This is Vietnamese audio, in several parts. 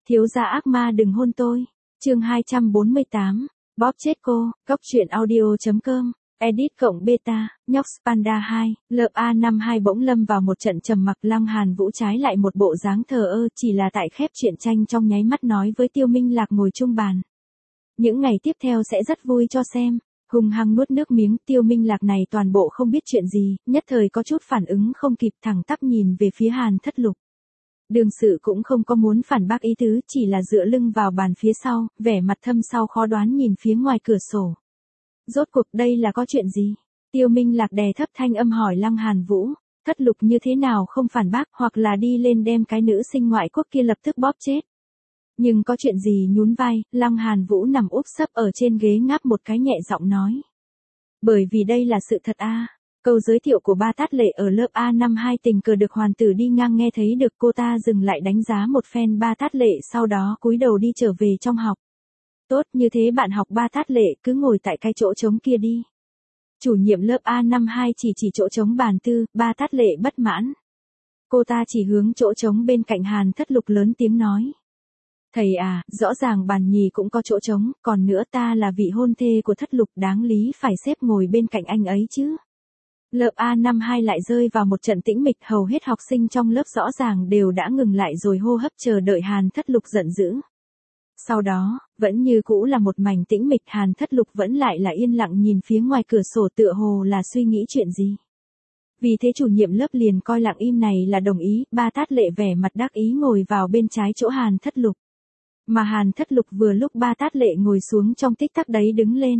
Thiếu gia ác ma đừng hôn tôi. Chương 248. Bóp chết cô. Góc truyện audio.com. Edit cộng beta. Nhóc Panda 2. Lớp A52 bỗng lâm vào một trận trầm mặc. Lăng Hàn Vũ trái lại một bộ dáng thờ ơ, chỉ là tại khép truyện tranh trong nháy mắt nói với Tiêu Minh Lạc ngồi chung bàn. Những ngày tiếp theo sẽ rất vui cho xem. Hung hăng nuốt nước miếng, Tiêu Minh Lạc này toàn bộ không biết chuyện gì, nhất thời có chút phản ứng không kịp, thẳng tắp nhìn về phía Hàn Thất Lục. Đường sự cũng không có muốn phản bác ý tứ, chỉ là dựa lưng vào bàn phía sau, vẻ mặt thâm sau khó đoán nhìn phía ngoài cửa sổ. Rốt cuộc đây là có chuyện gì? Tiêu Minh Lạc đè thấp thanh âm hỏi Lăng Hàn Vũ. Thất Lục như thế nào không phản bác, hoặc là đi lên đem cái nữ sinh ngoại quốc kia lập tức bóp chết. Nhưng có chuyện gì? Nhún vai, Lăng Hàn Vũ nằm úp sấp ở trên ghế ngáp một cái nhẹ giọng nói. Bởi vì đây là sự thật a. Câu giới thiệu của Ba Tát Lệ ở lớp A52 tình cờ được hoàn tử đi ngang nghe thấy được, cô ta dừng lại đánh giá một phen Ba Tát Lệ, sau đó cúi đầu đi trở về trong học. Tốt, như thế bạn học Ba Tát Lệ cứ ngồi tại cái chỗ trống kia đi. Chủ nhiệm lớp A52 chỉ chỗ trống bàn tư, Ba Tát Lệ bất mãn. Cô ta chỉ hướng chỗ trống bên cạnh Hàn Thất Lục lớn tiếng nói. Thầy à, rõ ràng bàn nhì cũng có chỗ trống, còn nữa ta là vị hôn thê của Thất Lục, đáng lý phải xếp ngồi bên cạnh anh ấy chứ. Lớp A52 lại rơi vào một trận tĩnh mịch, hầu hết học sinh trong lớp rõ ràng đều đã ngừng lại rồi hô hấp chờ đợi Hàn Thất Lục giận dữ. Sau đó, vẫn như cũ là một mảnh tĩnh mịch, Hàn Thất Lục vẫn lại là yên lặng nhìn phía ngoài cửa sổ tựa hồ là suy nghĩ chuyện gì. Vì thế chủ nhiệm lớp liền coi lặng im này là đồng ý, Ba Tát Lệ vẻ mặt đắc ý ngồi vào bên trái chỗ Hàn Thất Lục. Mà Hàn Thất Lục vừa lúc Ba Tát Lệ ngồi xuống trong tích tắc đấy đứng lên.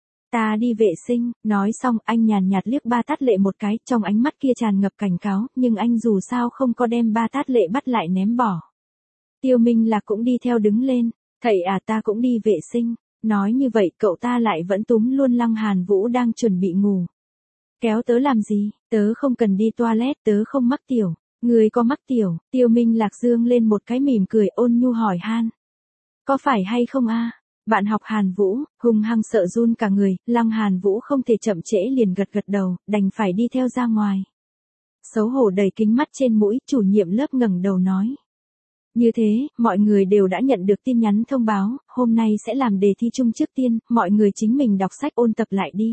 Ta đi vệ sinh, nói xong anh nhàn nhạt liếc Ba Tát Lệ một cái, trong ánh mắt kia tràn ngập cảnh cáo, nhưng anh dù sao không có đem Ba Tát Lệ bắt lại ném bỏ. Tiêu Minh Lạc cũng đi theo đứng lên, thầy à ta cũng đi vệ sinh, nói như vậy cậu ta lại vẫn túm luôn Lăng Hàn Vũ đang chuẩn bị ngủ. Kéo tớ làm gì, tớ không cần đi toilet, tớ không mắc tiểu, người có mắc tiểu, Tiêu Minh Lạc dương lên một cái mỉm cười ôn nhu hỏi han. Có phải hay không a? Bạn học Hàn Vũ, hung hăng sợ run cả người, Lăng Hàn Vũ không thể chậm trễ liền gật gật đầu, đành phải đi theo ra ngoài. Xấu hổ đầy kính mắt trên mũi, chủ nhiệm lớp ngẩng đầu nói. Như thế, mọi người đều đã nhận được tin nhắn thông báo, hôm nay sẽ làm đề thi chung trước tiên, mọi người chính mình đọc sách ôn tập lại đi.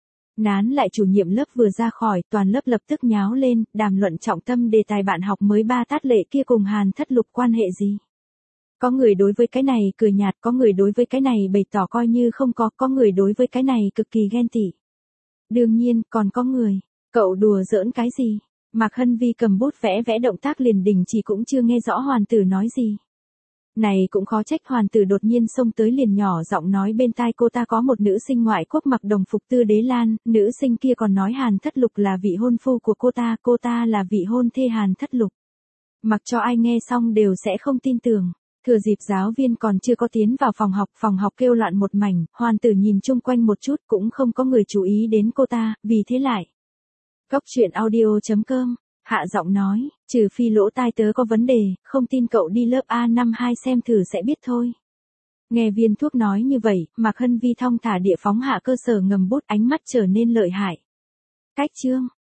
Nán lại chủ nhiệm lớp vừa ra khỏi, toàn lớp lập tức nháo lên, đàm luận trọng tâm đề tài bạn học mới Ba Tát Lệ kia cùng Hàn Thất Lục quan hệ gì. Có người đối với cái này cười nhạt, có người đối với cái này bày tỏ coi như không có người đối với cái này cực kỳ ghen tị. Đương nhiên, còn có người, cậu đùa giỡn cái gì? Mạc Hân Vi cầm bút vẽ động tác liền đình chỉ cũng chưa nghe rõ hoàn tử nói gì. Này cũng khó trách, hoàn tử đột nhiên xông tới liền nhỏ giọng nói bên tai cô ta có một nữ sinh ngoại quốc mặc đồng phục Tư Đế Lan, nữ sinh kia còn nói Hàn Thất Lục là vị hôn phu của cô ta là vị hôn thê Hàn Thất Lục. Mặc cho ai nghe xong đều sẽ không tin tưởng. Thừa dịp giáo viên còn chưa có tiến vào phòng học kêu loạn một mảnh, hoàn tử nhìn chung quanh một chút cũng không có người chú ý đến cô ta, vì thế lại. Góc truyện audio.com, hạ giọng nói, trừ phi lỗ tai tớ có vấn đề, không tin cậu đi lớp A52 xem thử sẽ biết thôi. Nghe viên thuốc nói như vậy, Mạc Hân Vi thong thả địa phóng hạ cơ sở ngầm bút, ánh mắt trở nên lợi hại. Cách chương.